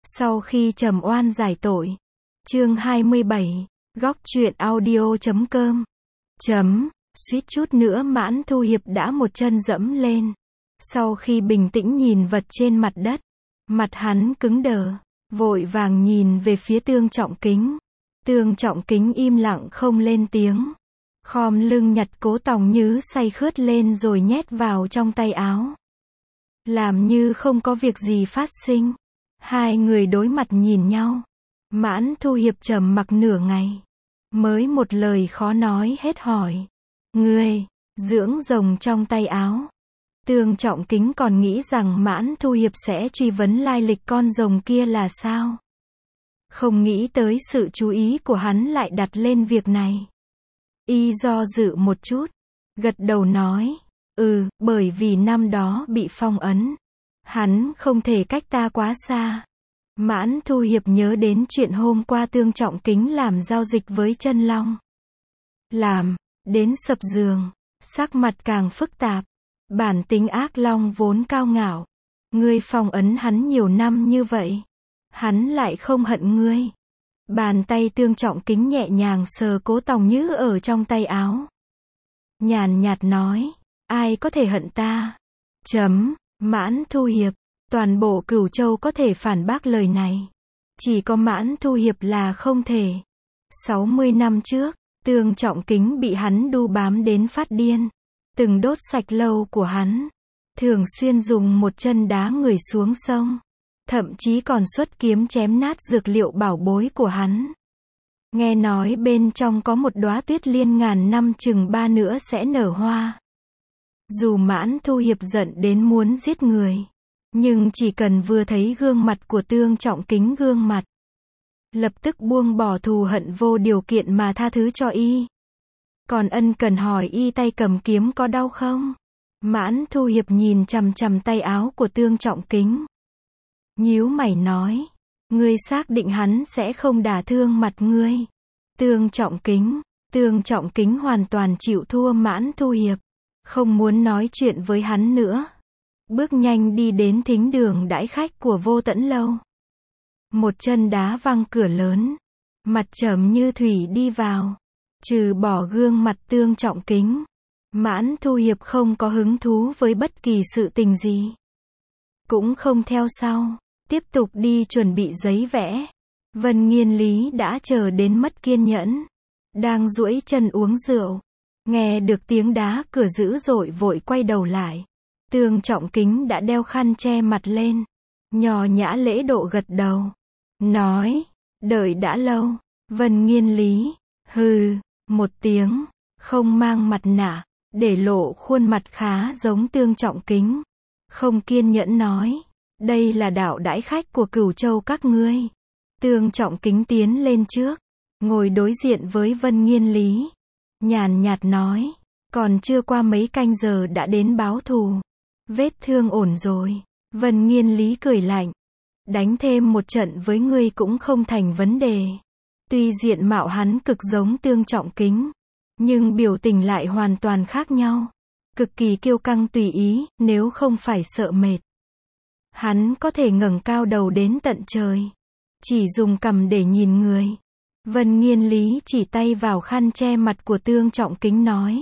Sau khi trầm oan giải tội. Chương 27. Góc truyện audio.com. Suýt chút nữa Mãn Thu Hiệp đã một chân dẫm lên. Sau khi bình tĩnh nhìn vật trên mặt đất, mặt hắn cứng đờ, vội vàng nhìn về phía Tương Trọng Kính. Tương Trọng Kính im lặng không lên tiếng, khom lưng nhặt Cố Tòng Như say khướt lên rồi nhét vào trong tay áo. Làm như không có việc gì phát sinh. Hai người đối mặt nhìn nhau. Mãn Thu Hiệp trầm mặc nửa ngày, mới một lời khó nói hết hỏi: "Ngươi dưỡng rồng trong tay áo?" Tương Trọng Kính còn nghĩ rằng Mãn Thu Hiệp sẽ truy vấn lai lịch con rồng kia là sao. Không nghĩ tới sự chú ý của hắn lại đặt lên việc này. Y do dự một chút, gật đầu nói: bởi vì năm đó bị phong ấn, hắn không thể cách ta quá xa." Mãn Thu Hiệp nhớ đến chuyện hôm qua Tương Trọng Kính làm giao dịch với Chân Long. Làm đến sập giường, sắc mặt càng phức tạp. Bản tính ác long vốn cao ngạo. Ngươi phong ấn hắn nhiều năm như vậy, hắn lại không hận ngươi. Bàn tay Tương Trọng Kính nhẹ nhàng sờ Cố Tòng Như ở trong tay áo, nhàn nhạt nói: "Ai có thể hận ta?" Mãn Thu Hiệp. Toàn bộ Cửu Châu có thể phản bác lời này, chỉ có Mãn Thu Hiệp là không thể. 60 năm trước, Tương Trọng Kính bị hắn đu bám đến phát điên, từng đốt sạch lâu của hắn, thường xuyên dùng một chân đá người xuống sông, thậm chí còn xuất kiếm chém nát dược liệu bảo bối của hắn. Nghe nói bên trong có một đóa tuyết liên ngàn năm chừng 3 nữa sẽ nở hoa. Dù Mãn Thu Hiệp giận đến muốn giết người, nhưng chỉ cần vừa thấy gương mặt của Tương Trọng Kính, gương mặt, lập tức buông bỏ thù hận, vô điều kiện mà tha thứ cho y. Còn ân cần hỏi y tay cầm kiếm có đau không. Mãn Thu Hiệp nhìn chằm chằm tay áo của Tương Trọng Kính, nhíu mày nói: "Ngươi xác định hắn sẽ không đả thương mặt ngươi?" Tương Trọng Kính hoàn toàn chịu thua Mãn Thu Hiệp, không muốn nói chuyện với hắn nữa. Bước nhanh đi đến thính đường đãi khách của Vô Tẫn Lâu. Một chân đá văng cửa lớn, mặt trầm như thủy đi vào. Trừ bỏ gương mặt Tương Trọng Kính, Mãn Thu Hiệp không có hứng thú với bất kỳ sự tình gì. Cũng không theo sau, tiếp tục đi chuẩn bị giấy vẽ. Vân Nghiên Lý đã chờ đến mất kiên nhẫn, đang duỗi chân uống rượu. Nghe được tiếng đá cửa dữ dội vội quay đầu lại. Tương Trọng Kính đã đeo khăn che mặt lên, nho nhã lễ độ gật đầu, nói: "Đợi đã lâu." Vân Nghiên Lý hừ một tiếng, không mang mặt nạ, để lộ khuôn mặt khá giống Tương Trọng Kính, không kiên nhẫn nói: "Đây là đạo đãi khách của Cửu Châu các ngươi." Tương Trọng Kính tiến lên trước, ngồi đối diện với Vân Nghiên Lý, nhàn nhạt nói: "Còn chưa qua mấy canh giờ đã đến báo thù. Vết thương ổn rồi." Vân Nghiên Lý cười lạnh: "Đánh thêm một trận với ngươi cũng không thành vấn đề." Tuy diện mạo hắn cực giống Tương Trọng Kính, nhưng biểu tình lại hoàn toàn khác nhau. Cực kỳ kiêu căng tùy ý, nếu không phải sợ mệt, hắn có thể ngẩng cao đầu đến tận trời, chỉ dùng cằm để nhìn người. Vân Nghiên Lý chỉ tay vào khăn che mặt của Tương Trọng Kính nói: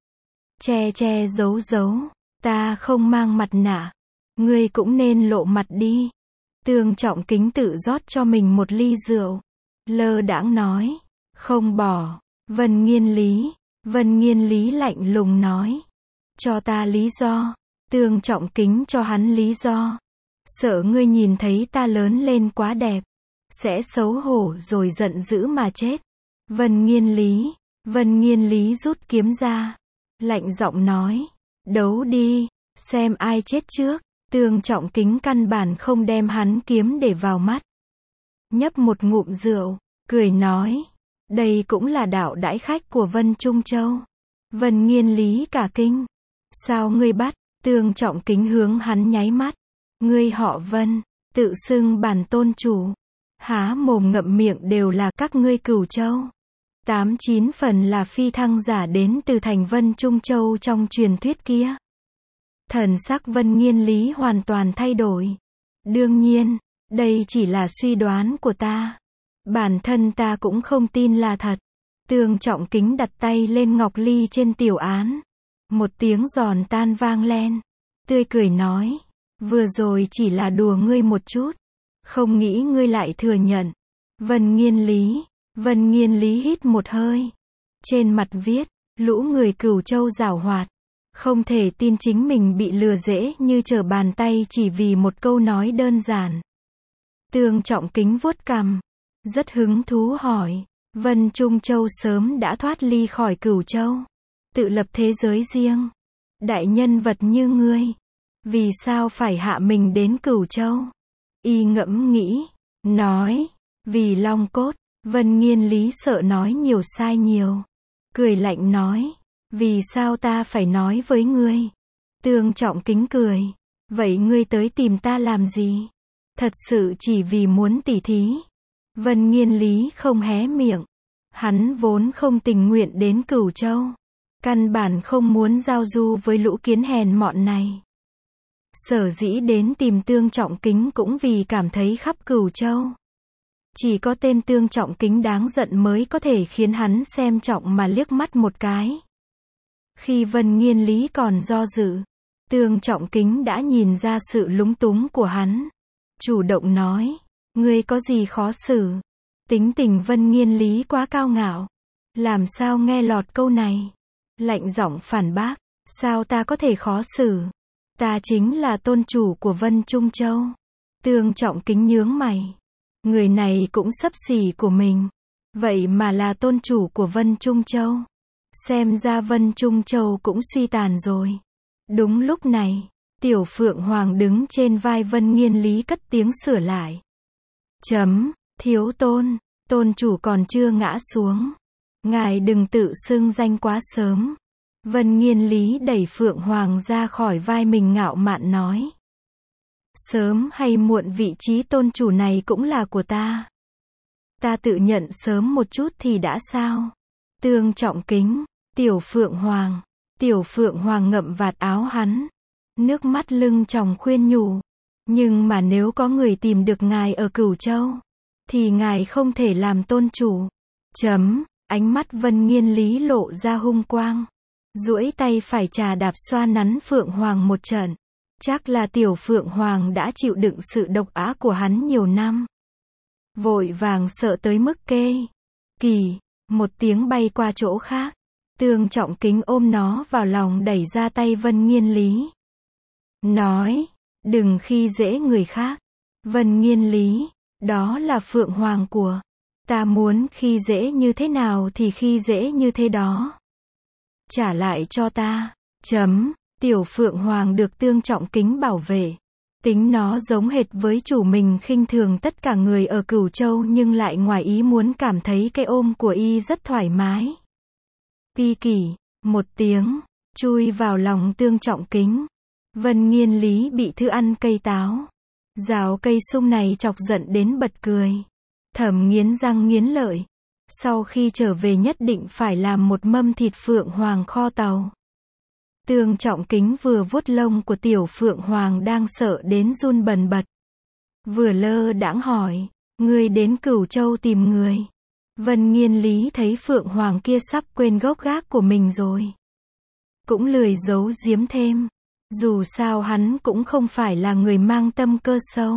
Che giấu, ta không mang mặt nạ, ngươi cũng nên lộ mặt đi." Tương Trọng Kính tự rót cho mình một ly rượu, lơ đãng nói: "Không bỏ." Vân Nghiên Lý lạnh lùng nói: "Cho ta lý do." Tương Trọng Kính cho hắn lý do: "Sợ ngươi nhìn thấy ta lớn lên quá đẹp, sẽ xấu hổ rồi giận dữ mà chết." Vân Nghiên Lý rút kiếm ra, lạnh giọng nói: "Đấu đi, xem ai chết trước." Tương Trọng Kính căn bản không đem hắn kiếm để vào mắt, nhấp một ngụm rượu, cười nói: "Đây cũng là đạo đãi khách của Vân Trung Châu." Vân Nghiên Lý cả kinh: "Sao ngươi bắt?" Tương Trọng Kính hướng hắn nháy mắt: "Ngươi họ Vân, tự xưng bản tôn chủ, há mồm ngậm miệng đều là các ngươi Cửu Châu. 8-9 phần là phi thăng giả đến từ thành Vân Trung Châu trong truyền thuyết kia." Thần sắc Vân Nghiên Lý hoàn toàn thay đổi. Đây chỉ là suy đoán của ta. Bản thân ta cũng không tin là thật. Tương Trọng Kính đặt tay lên ngọc ly trên tiểu án. Một tiếng giòn tan vang lên. Tươi cười nói. Vừa rồi chỉ là đùa ngươi một chút. Không nghĩ ngươi lại thừa nhận. Vân Nghiên Lý hít một hơi. Trên mặt viết, lũ người Cửu Châu giảo hoạt. Không thể tin chính mình bị lừa dễ như trở bàn tay chỉ vì một câu nói đơn giản. Tương Trọng Kính vuốt cằm. Rất hứng thú hỏi. Vân Trung Châu sớm đã thoát ly khỏi Cửu Châu. Tự lập thế giới riêng. Đại nhân vật như ngươi. Vì sao phải hạ mình đến Cửu Châu? Y ngẫm nghĩ. Nói. Vì long cốt. Vân Nghiên Lý sợ nói nhiều sai nhiều. Cười lạnh nói. Vì sao ta phải nói với ngươi? Tương Trọng Kính cười. Vậy ngươi tới tìm ta làm gì? Thật sự chỉ vì muốn tỉ thí. Vân Nghiên Lý không hé miệng. Hắn vốn không tình nguyện đến Cửu Châu. Căn bản không muốn giao du với lũ kiến hèn mọn này. Sở dĩ đến tìm Tương Trọng Kính cũng vì cảm thấy khắp Cửu Châu. Chỉ có tên Tương Trọng Kính đáng giận mới có thể khiến hắn xem trọng mà liếc mắt một cái. Khi Vân Nghiên Lý còn do dự, Tương Trọng Kính đã nhìn ra sự lúng túng của hắn. Chủ động nói, ngươi có gì khó xử? Tính tình Vân Nghiên Lý quá cao ngạo. Làm sao nghe lọt câu này? Lạnh giọng phản bác, sao ta có thể khó xử? Ta chính là tôn chủ của Vân Trung Châu. Tương Trọng Kính nhướng mày. Người này cũng xấp xỉ của mình. Vậy mà là tôn chủ của Vân Trung Châu. Xem ra Vân Trung Châu cũng suy tàn rồi. Đúng lúc này, Tiểu Phượng Hoàng đứng trên vai Vân Nghiên Lý cất tiếng sửa lại. Thiếu tôn, tôn chủ còn chưa ngã xuống. Ngài đừng tự xưng danh quá sớm. Vân Nghiên Lý đẩy Phượng Hoàng ra khỏi vai mình ngạo mạn nói. Sớm hay muộn vị trí tôn chủ này cũng là của ta. Ta tự nhận sớm một chút thì đã sao? Tương Trọng Kính, Tiểu Phượng Hoàng ngậm vạt áo hắn. Nước mắt lưng tròng khuyên nhủ. Nhưng mà nếu có người tìm được ngài ở Cửu Châu, thì ngài không thể làm tôn chủ. Ánh mắt Vân Nghiên Lý lộ ra hung quang. Duỗi tay phải trà đạp xoa nắn Phượng Hoàng một trận. Chắc là Tiểu Phượng Hoàng đã chịu đựng sự độc ác của hắn nhiều năm. Vội vàng sợ tới mức kê. Kỳ, một tiếng bay qua chỗ khác. Tương Trọng Kính ôm nó vào lòng đẩy ra tay Vân Nghiên Lý. Nói, đừng khi dễ người khác. Vân Nghiên Lý, đó là Phượng Hoàng của ta, muốn khi dễ như thế nào thì khi dễ như thế đó. Trả lại cho ta. Tiểu Phượng Hoàng được Tương Trọng Kính bảo vệ. Tính nó giống hệt với chủ mình khinh thường tất cả người ở Cửu Châu nhưng lại ngoài ý muốn cảm thấy cái ôm của y rất thoải mái. Pi kỷ, một tiếng, chui vào lòng Tương Trọng Kính. Vân Nghiên Lý bị thư ăn cây táo. Rào cây sung này chọc giận đến bật cười. Thầm nghiến răng nghiến lợi. Sau khi trở về nhất định phải làm một mâm thịt Phượng Hoàng kho tàu. Tương Trọng Kính vừa vuốt lông của Tiểu Phượng Hoàng đang sợ đến run bần bật. Vừa lơ đãng hỏi, ngươi đến Cửu Châu tìm người. Vân Nghiên Lý thấy Phượng Hoàng kia sắp quên gốc gác của mình rồi. Cũng lười giấu giếm thêm. Dù sao hắn cũng không phải là người mang tâm cơ sâu.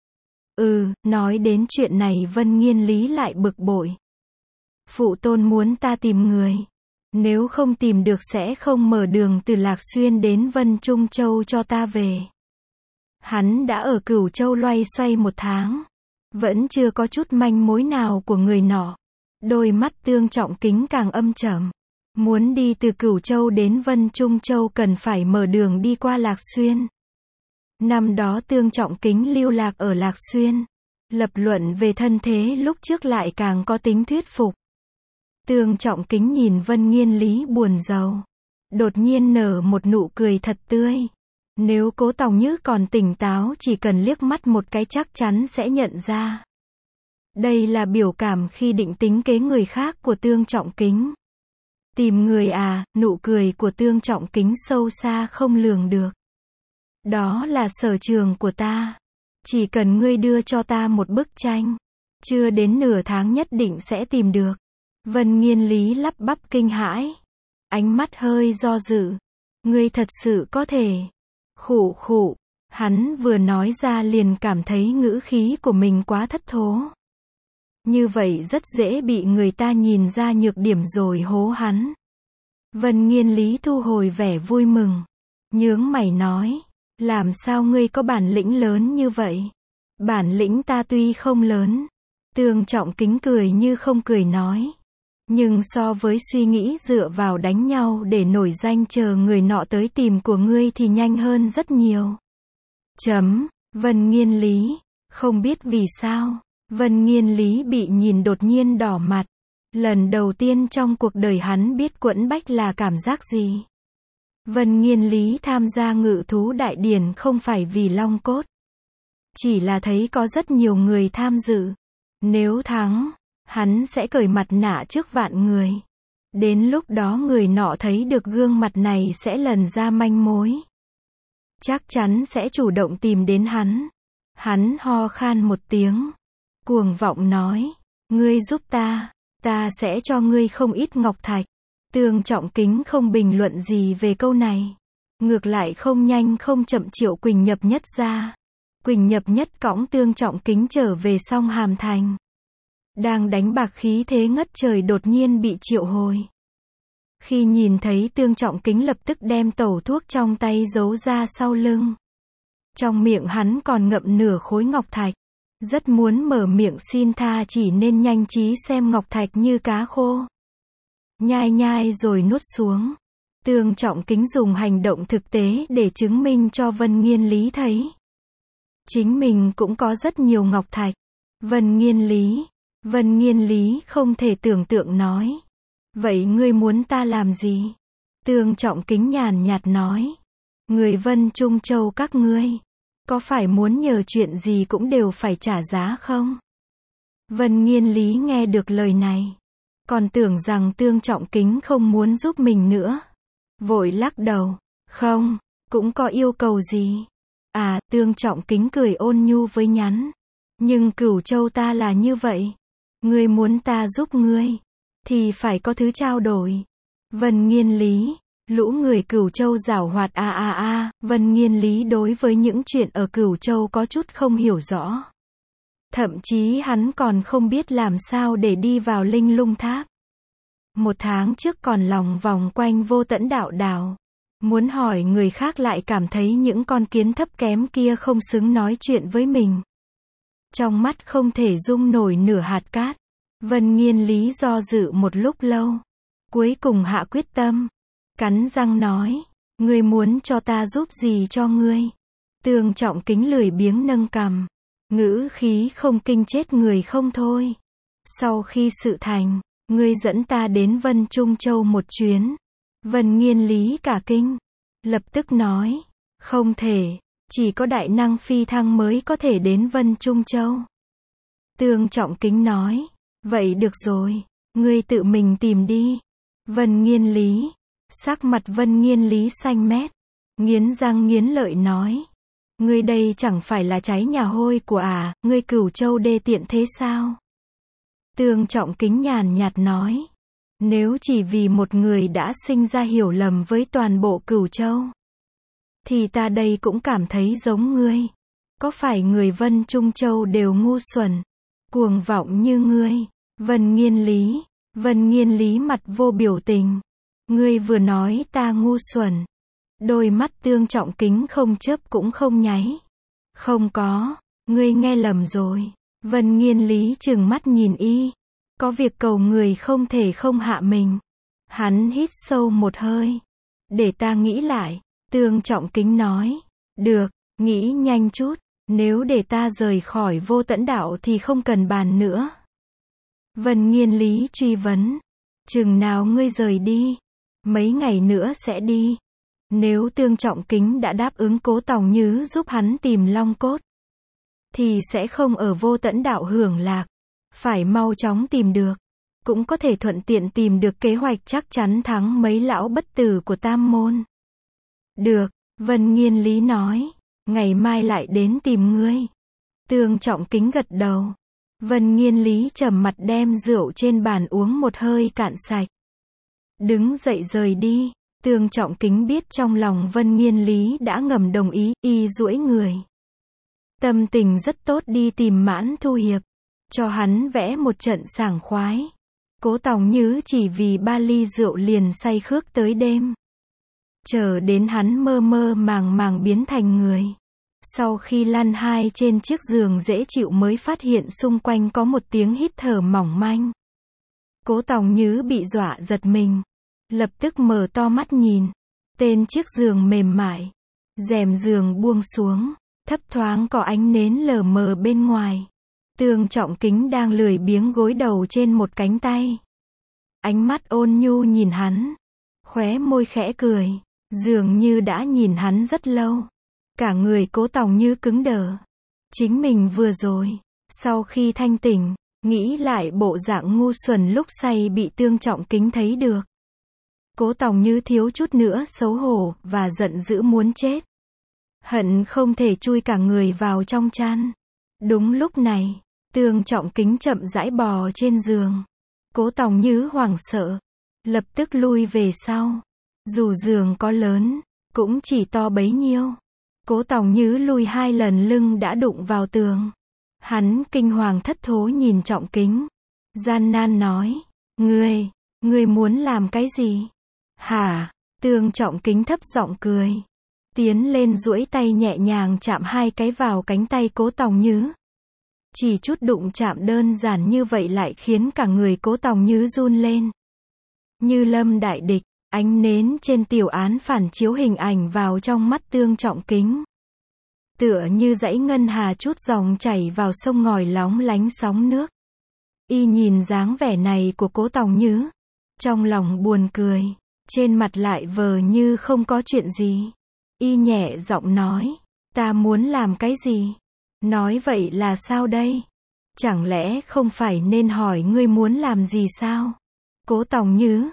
Nói đến chuyện này Vân Nghiên Lý lại bực bội. Phụ tôn muốn ta tìm người. Nếu không tìm được sẽ không mở đường từ Lạc Xuyên đến Vân Trung Châu cho ta về. Hắn đã ở Cửu Châu loay xoay 1 tháng. Vẫn chưa có chút manh mối nào của người nọ. Đôi mắt Tương Trọng Kính càng âm trầm. Muốn đi từ Cửu Châu đến Vân Trung Châu cần phải mở đường đi qua Lạc Xuyên. Năm đó Tương Trọng Kính lưu lạc ở Lạc Xuyên. Lập luận về thân thế lúc trước lại càng có tính thuyết phục. Tương Trọng Kính nhìn Vân Nghiên Lý buồn rầu. Đột nhiên nở một nụ cười thật tươi. Nếu Cố Tòng Như còn tỉnh táo chỉ cần liếc mắt một cái chắc chắn sẽ nhận ra. Đây là biểu cảm khi định tính kế người khác của Tương Trọng Kính. Tìm người à, nụ cười của Tương Trọng Kính sâu xa không lường được. Đó là sở trường của ta. Chỉ cần ngươi đưa cho ta một bức tranh, chưa đến nửa tháng nhất định sẽ tìm được. Vân Nghiên Lý lắp bắp kinh hãi. Ánh mắt hơi do dự. Ngươi thật sự có thể. Khụ khụ. Hắn vừa nói ra liền cảm thấy ngữ khí của mình quá thất thố. Như vậy rất dễ bị người ta nhìn ra nhược điểm rồi hố hắn. Vân Nghiên Lý thu hồi vẻ vui mừng. Nhướng mày nói. Làm sao ngươi có bản lĩnh lớn như vậy? Bản lĩnh ta tuy không lớn. Tương Trọng Kính cười như không cười nói. Nhưng so với suy nghĩ dựa vào đánh nhau để nổi danh chờ người nọ tới tìm của ngươi thì nhanh hơn rất nhiều. Vân Nghiên Lý. Không biết vì sao, Vân Nghiên Lý bị nhìn đột nhiên đỏ mặt. Lần đầu tiên trong cuộc đời hắn biết quẫn bách là cảm giác gì. Vân Nghiên Lý tham gia ngự thú đại điển không phải vì long cốt. Chỉ là thấy có rất nhiều người tham dự. Nếu thắng, hắn sẽ cởi mặt nạ trước vạn người. Đến lúc đó người nọ thấy được gương mặt này sẽ lần ra manh mối. Chắc chắn sẽ chủ động tìm đến hắn. Hắn ho khan một tiếng. Cuồng vọng nói. Ngươi giúp ta sẽ cho ngươi không ít ngọc thạch. Tương Trọng Kính không bình luận gì về câu này. Ngược lại không nhanh không chậm triệu Quỳnh Nhập Nhất ra. Quỳnh Nhập Nhất cõng Tương Trọng Kính trở về Song Hàm Thành. Đang đánh bạc khí thế ngất trời đột nhiên bị triệu hồi. Khi nhìn thấy Tương Trọng Kính lập tức đem tẩu thuốc trong tay giấu ra sau lưng. Trong miệng hắn còn ngậm nửa khối ngọc thạch. Rất muốn mở miệng xin tha chỉ nên nhanh trí xem ngọc thạch như cá khô. Nhai nhai rồi nuốt xuống. Tương Trọng Kính dùng hành động thực tế để chứng minh cho Vân Nghiên Lý thấy. Chính mình cũng có rất nhiều ngọc thạch. Vân Nghiên Lý không thể tưởng tượng nói. Vậy ngươi muốn ta làm gì? Tương Trọng Kính nhàn nhạt nói. Người Vân Trung Châu các ngươi, có phải muốn nhờ chuyện gì cũng đều phải trả giá không? Vân Nghiên Lý nghe được lời này. Còn tưởng rằng Tương Trọng Kính không muốn giúp mình nữa. Vội lắc đầu. Không, cũng có yêu cầu gì? À, Tương Trọng Kính cười ôn nhu với nhắn. Nhưng Cửu Châu ta là như vậy. Ngươi muốn ta giúp ngươi, thì phải có thứ trao đổi. Vân Nghiên Lý. Lũ người Cửu Châu giảo hoạt Vân Nghiên Lý đối với những chuyện ở Cửu Châu có chút không hiểu rõ. Thậm chí hắn còn không biết làm sao để đi vào Linh Lung Tháp. 1 tháng trước còn lòng vòng quanh Vô Tẫn Đạo Đảo. Muốn hỏi người khác lại cảm thấy những con kiến thấp kém kia không xứng nói chuyện với mình. Trong mắt không thể dung nổi nửa hạt cát. Vân Nghiên Lý do dự một lúc lâu. Cuối cùng hạ quyết tâm. Cắn răng nói. Ngươi muốn cho ta giúp gì cho ngươi? Tương Trọng Kính lười biếng nâng cằm. Ngữ khí không kinh chết người không thôi. Sau khi sự thành, ngươi dẫn ta đến Vân Trung Châu một chuyến. Vân Nghiên Lý cả kinh. Lập tức nói. Không thể. Chỉ có đại năng phi thăng mới có thể đến Vân Trung Châu. Tương Trọng Kính nói. Vậy được rồi. Ngươi tự mình tìm đi. Vân Nghiên Lý. Sắc mặt Vân Nghiên Lý xanh mét. Nghiến răng nghiến lợi nói. Ngươi đây chẳng phải là cháy nhà hôi của ngươi Cửu Châu đê tiện thế sao? Tương Trọng Kính nhàn nhạt nói. Nếu chỉ vì một người đã sinh ra hiểu lầm với toàn bộ Cửu Châu, thì ta đây cũng cảm thấy giống ngươi. Có phải người Vân Trung Châu đều ngu xuẩn, cuồng vọng như ngươi? Vân Nghiên Lý mặt vô biểu tình. Ngươi vừa nói ta ngu xuẩn. Đôi mắt Tương Trọng Kính không chớp cũng không nháy. Không có, ngươi nghe lầm rồi. Vân Nghiên Lý trừng mắt nhìn y. Có việc cầu người không thể không hạ mình. Hắn hít sâu một hơi. Để ta nghĩ lại. Tương Trọng Kính nói. Được, nghĩ nhanh chút. Nếu để ta rời khỏi Vô Tẫn Đạo thì không cần bàn nữa. Vân Nghiên Lý truy vấn. Chừng nào ngươi rời đi? Mấy ngày nữa sẽ đi. Nếu Tương Trọng Kính đã đáp ứng Cố Tòng Nhứ giúp hắn tìm long cốt, thì sẽ không ở Vô Tẫn Đạo hưởng lạc. Phải mau chóng tìm được. Cũng có thể thuận tiện tìm được kế hoạch chắc chắn thắng mấy lão bất tử của Tam Môn. Được, Vân Nghiên Lý nói. Ngày mai lại đến tìm ngươi. Tương Trọng Kính gật đầu. Vân Nghiên Lý trầm mặt đem rượu trên bàn uống một hơi cạn sạch. Đứng dậy rời đi. Tương Trọng Kính biết trong lòng Vân Nghiên Lý đã ngầm đồng ý, y duỗi người. Tâm tình rất tốt đi tìm Mãn Thu Hiệp. Cho hắn vẽ một trận sảng khoái. Cố Tòng Như chỉ vì 3 ly rượu liền say khước tới đêm. Chờ đến hắn mơ mơ màng màng biến thành người. Sau khi lăn hai trên chiếc giường dễ chịu mới phát hiện xung quanh có một tiếng hít thở mỏng manh. Cố Tòng Như bị dọa giật mình. Lập tức mở to mắt nhìn. Tên chiếc giường mềm mại. Rèm giường buông xuống. Thấp thoáng có ánh nến lờ mờ bên ngoài. Tương Trọng Kính đang lười biếng gối đầu trên một cánh tay. Ánh mắt ôn nhu nhìn hắn. Khóe môi khẽ cười. Dường như đã nhìn hắn rất lâu. Cả người Cố Tòng Như cứng đờ. Chính mình vừa rồi, sau khi thanh tỉnh, nghĩ lại bộ dạng ngu xuẩn lúc say bị Tương Trọng Kính thấy được. Cố Tòng Như thiếu chút nữa xấu hổ và giận dữ muốn chết. Hận không thể chui cả người vào trong chăn. Đúng lúc này, Tương Trọng Kính chậm rãi bò trên giường. Cố Tòng Như hoảng sợ, lập tức lui về sau. Dù giường có lớn, cũng chỉ to bấy nhiêu. Cố Tòng Như lùi 2 lần lưng đã đụng vào tường. Hắn kinh hoàng thất thố nhìn Trọng Kính. Gian nan nói, ngươi muốn làm cái gì? Hả? Tương Trọng Kính thấp giọng cười. Tiến lên duỗi tay nhẹ nhàng chạm 2 cái vào cánh tay Cố Tòng Như. Chỉ chút đụng chạm đơn giản như vậy lại khiến cả người Cố Tòng Như run lên. Như lâm đại địch. Ánh nến trên tiểu án phản chiếu hình ảnh vào trong mắt Tương Trọng Kính. Tựa như dãy ngân hà chút dòng chảy vào sông ngòi lóng lánh sóng nước. Y nhìn dáng vẻ này của Cố Tòng Như. Trong lòng buồn cười. Trên mặt lại vờ như không có chuyện gì. Y nhẹ giọng nói. Ta muốn làm cái gì? Nói vậy là sao đây? Chẳng lẽ không phải nên hỏi ngươi muốn làm gì sao? Cố Tòng Như.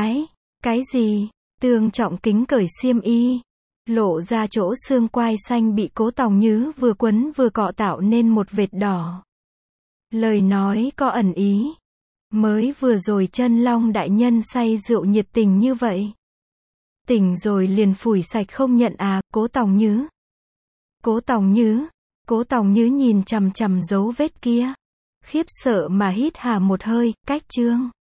Cái gì? Tương Trọng Kính cởi xiêm y. Lộ ra chỗ xương quai xanh bị Cố Tòng Như vừa quấn vừa cọ tạo nên một vệt đỏ. Lời nói có ẩn ý. Mới vừa rồi Chân Long đại nhân say rượu nhiệt tình như vậy. Tỉnh rồi liền phủi sạch không nhận à, Cố Tòng Như. Cố Tòng Như nhìn chằm chằm dấu vết kia. Khiếp sợ mà hít hà một hơi, cách chương.